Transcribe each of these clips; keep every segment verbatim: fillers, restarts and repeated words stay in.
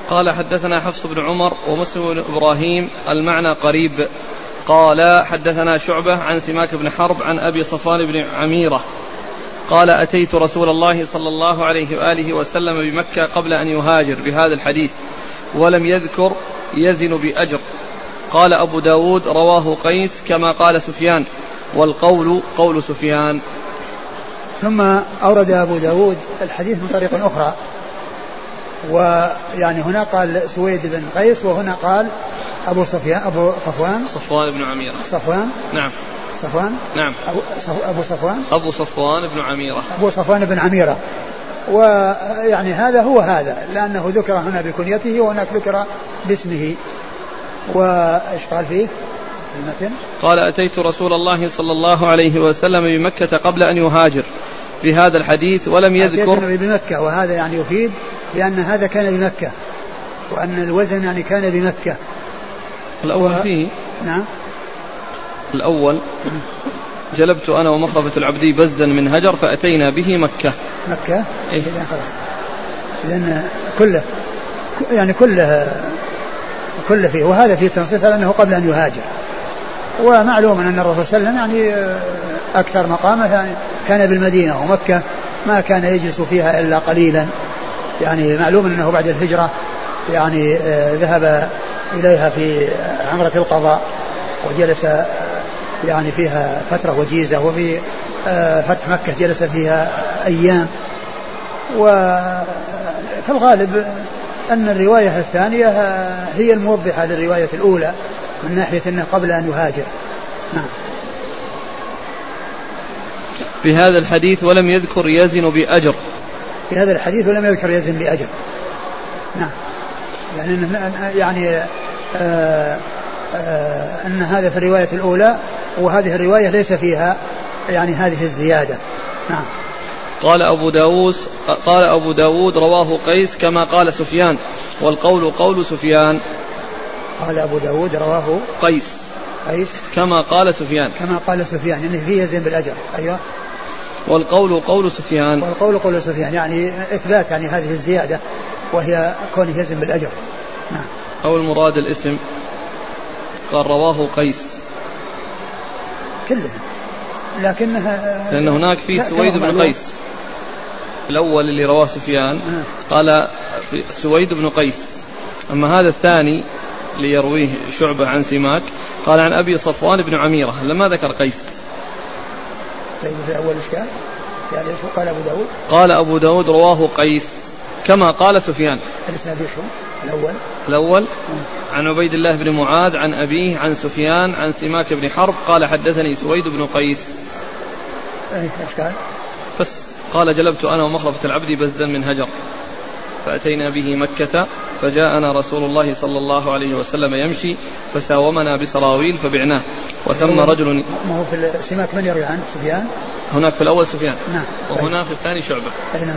قال حدثنا حفص بن عمر ومسلم بن إبراهيم المعنى قريب. قال حدثنا شعبة عن سماك بن حرب عن أبي صفوان بن عميرة قال أتيت رسول الله صلى الله عليه وآله وسلم بمكة قبل أن يهاجر بهذا الحديث ولم يذكر يزن بأجر. قال أبو داود رواه قيس كما قال سفيان والقول قول سفيان. ثم أورد أبو داود الحديث من طريق أخرى، ويعني هنا قال سويد بن قيس وهنا قال أبو صفيان أبو صفوان صفوان بن عميرة صفوان نعم صفوان نعم أبو, أبو صفوان أبو صفوان بن عميرة أبو صفوان بن عميرة. ويعني هذا هو هذا، لأنه ذكر هنا بكنيته وهناك ذكر باسمه. وإيش قال فيه المتن؟ قال أتيت رسول الله صلى الله عليه وسلم بمكة قبل أن يهاجر بهذا الحديث ولم يذكر بمكة، وهذا يعني يفيد بأن هذا كان بمكة وأن الوزن يعني كان بمكة. الأول و... فيه نعم الأول جلبت أنا ومخرفة العبدي بزا من هجر فأتينا به مكة. مكة إيه؟ إذن خلاص إذن كله يعني كله كله فيه، وهذا فيه تنصيص على أنه قبل أن يهاجر. ومعلوم أن الرسول صلى الله عليه وسلم يعني أكثر مقامه يعني كان بالمدينة، ومكة ما كان يجلس فيها إلا قليلا. يعني معلوم أنه بعد الهجرة يعني ذهب إليها في عمرة القضاء وجلس يعني فيها فترة وجيزة، وفي فتح مكة جلس فيها أيام. وفي الغالب أن الرواية الثانية هي الموضحة للرواية الأولى من ناحية أنه قبل أن يهاجر. نعم. في هذا الحديث ولم يذكر يزن بأجر. في هذا الحديث ولم يذكر يزن بأجر. نعم. يعني يعني آآ آآ أن هذا في الرواية الأولى، وهذه الرواية ليس فيها يعني هذه الزيادة. نعم. قال أبو داود قال أبو داود رواه قيس كما قال سفيان والقول قول سفيان. قال أبو داود رواه قيس قيس كما قال سفيان كما قال سفيان يعني فيه يزن بالأجر. أيوة. والقول قول سفيان والقول قول سفيان يعني إثبات يعني هذه الزيادة وهي كونه يزن بالأجر. نعم. أو المراد الاسم. قال رواه قيس كلها، لكنها لأن هناك في سويد بن قيس الأول اللي رواه سفيان قال في سويد بن قيس، أما هذا الثاني اللي يرويه شعبة عن سماك قال عن أبي صفوان بن عميرة لما ذكر قيس. طيب في أول إشكال يعني شو قال أبو داود؟ قال أبو داود رواه قيس كما قال سفيان. الإسناد شو الأول؟ الأول م. عن عبيد الله بن معاذ عن أبيه عن سفيان عن سماك بن حرب قال حدثني سويد بن قيس. ايه اشكال بس قال جلبت انا ومخرفة العبد بزا من هجر فاتينا به مكة فجاءنا رسول الله صلى الله عليه وسلم يمشي فساومنا بسراويل فبعناه وثم رجل. ما هو في سماك من يروي عن سفيان؟ هناك في الاول سفيان. نعم. وهنا في الثاني شعبة. نعم.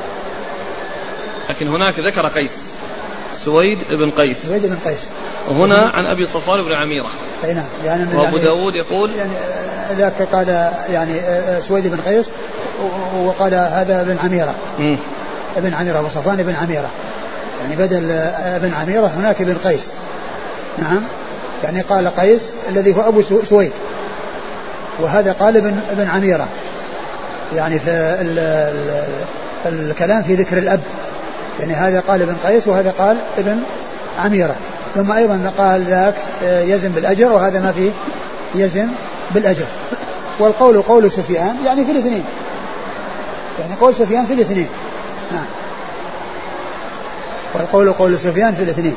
لكن هناك ذكر قيس سويد بن قيس سويد بن قيس وهنا عن أبي صفوان بن عميرة. أي نعم. يعني وأبو يعني داود يقول يعني ذاك قال يعني سويد بن قيس وقال هذا بن عميرة. م. ابن عميرة أبو صفوان بن عميرة يعني بدل ابن عميرة هناك ابن قيس. نعم. يعني قال قيس الذي هو أبو سويد وهذا قال ابن ابن عميرة. يعني في ال ال الكلام في ذكر الأب، يعني هذا قال ابن قيس وهذا قال ابن عميرة. ثم أيضا قال ذاك يزن بالأجر وهذا ما فيه يزن بالأجر. والقول قول سفيان يعني في الاثنين، يعني قول سفيان في الاثنين. نعم. والقول قول سفيان في الاثنين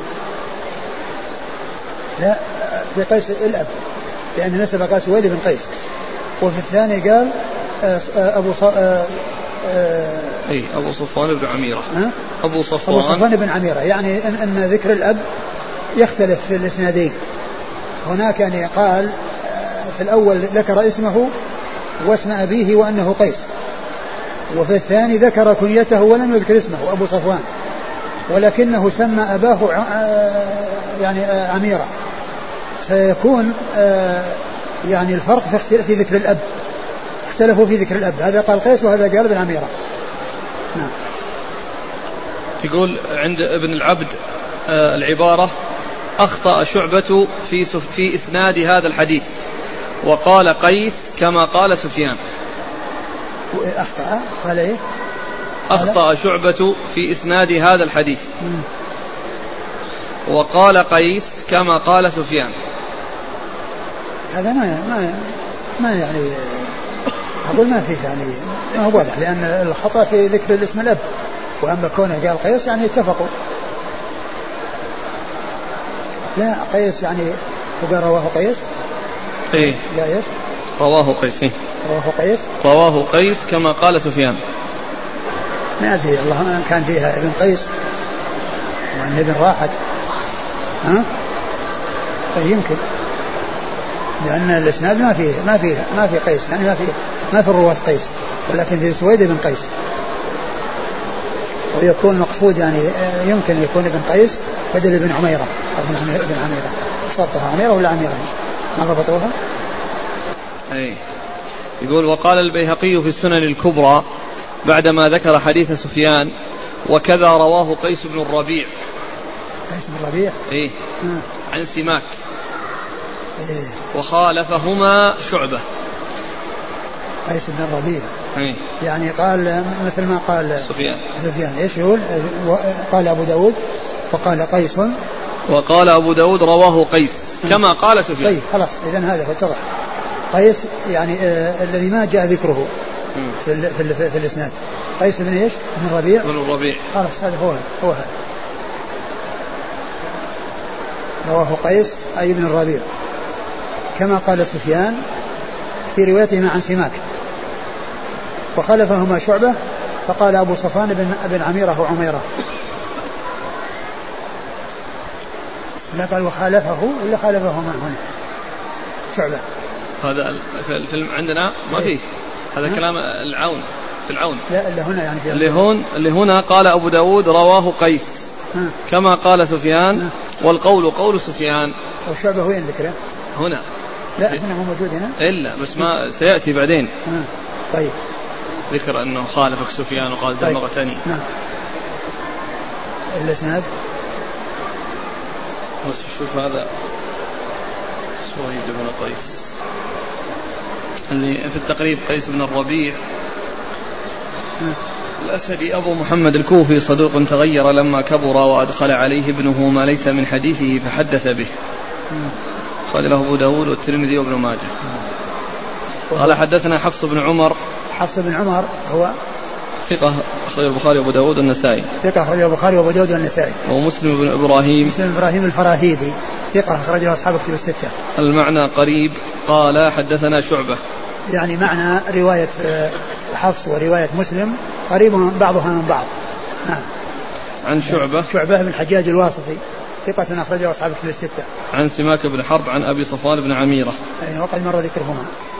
لا في قيس الأب لأن نسب قال سويد بن قيس، وفي الثاني قال أبو ص... أي أبو صفوان بن عميرة. أه؟ أبو صفوان أبو صفوان بن عميرة. يعني أن, أن ذكر الأب يختلف في الإسنادين. هناك يعني قال في الأول ذكر اسمه واسم أبيه وأنه قيس، وفي الثاني ذكر كنيته ولم يذكر اسمه أبو صفوان ولكنه سمى أباه يعني عميرة، فيكون يعني الفرق في, في ذكر الأب، اختلفوا في ذكر الأب، هذا قال قيس وهذا قال بن عميرة. نعم. يقول عند ابن العبد آه العبارة أخطأ شعبة في, في إسناد هذا الحديث وقال قيس كما قال سفيان. أخطأ قال إيه؟ أخطأ شعبة في إسناد هذا الحديث وقال قيس كما قال سفيان. هذا ما ما ما يعني أقول ما فيه يعني ما هو واضح، لأن الخطأ في ذكر الاسم الأب، وأما كونه قال قيس يعني اتفقوا. لا قيس يعني وقال رواه قيس. إيه لا إيش رواه قيس. إيه؟ رواه قيس رواه قيس كما قال سفيان. ما أدري الله كان فيها ابن قيس وأن ابن راحت ها فيمكن، لأن الإسناد ما فيه ما فيه ما في قيس، يعني ما في ما في الرواة قيس، ولكن في سويد بن قيس، ويكون مقصود يعني يمكن يكون ابن قيس بدل ابن عميرة ابن عميرة. شرطها عميرة ولا عميرة ما ضبطوها؟ أي يقول وقال البيهقي في السنن الكبرى بعدما ذكر حديث سفيان وكذا رواه قيس بن الربيع. قيس بن الربيع إيه آه. عن سماك إيه. وخالفهما شعبة. قيس بن الربيع إيه. يعني قال مثل ما قال سفيان سفيان ايش يقول؟ قال ابو داود وقال قيس وقال ابو داود رواه قيس كما قال سفيان. طيب خلاص اذا هذا فتضح قيس يعني آه الذي ما جاء ذكره في ال في, ال في, في الاسناد قيس بن ايش؟ بن الربيع. بن الربيع خلاص هذا هو هو هذا رواه قيس اي بن الربيع كما قال سفيان في روايته عن سماك، وخلفهما شعبة فقال أبو صفوان بن, بن عميرة وعميرة. لا قال وخالفه ولا خالفهما هنا شعبة. هذا في الفيلم عندنا ما فيه هذا كلام العون في العون. لا اللي هنا يعني في اللي هون اللي هنا قال أبو داود رواه قيس ها. كما قال سفيان ها. والقول قول سفيان. وشعبة وين ذكره؟ هنا. لا هنا مو موجود هنا إلا بس ما سيأتي بعدين. ها. طيب ذكر أنه خالفك سفيان وقال طيب. دمغتني. نعم. الإسناد بس شوف هذا سويد بن قيس اللي في التقريب قيس بن الربيع ها. الأسدي أبو محمد الكوفي صدوق تغير لما كبر وأدخل عليه ابنه ما ليس من حديثه فحدث به. خرج له أبو داود والترمذي وابن ماجه. قال حدثنا حفص بن عمر. حفص بن عمر هو ثقة أخرج البخاري وأبو داود والنسائي. ثقة أخرج البخاري وأبو داود والنسائي. ومسلم بن إبراهيم. مسلم بن إبراهيم الفراهيدي ثقة أخرجه أصحاب كتب الستة. المعنى قريب. قال حدثنا شعبة. يعني معنى رواية حفص ورواية مسلم قريب بعضها من بعض. نعم. عن شعبة. شعبة بن الحجاج الواسطي ثقة أخرجه أصحاب كتب الستة. عن سماك بن حرب عن أبي صفوان بن عميرة. يعني وقد مر ذكرهما.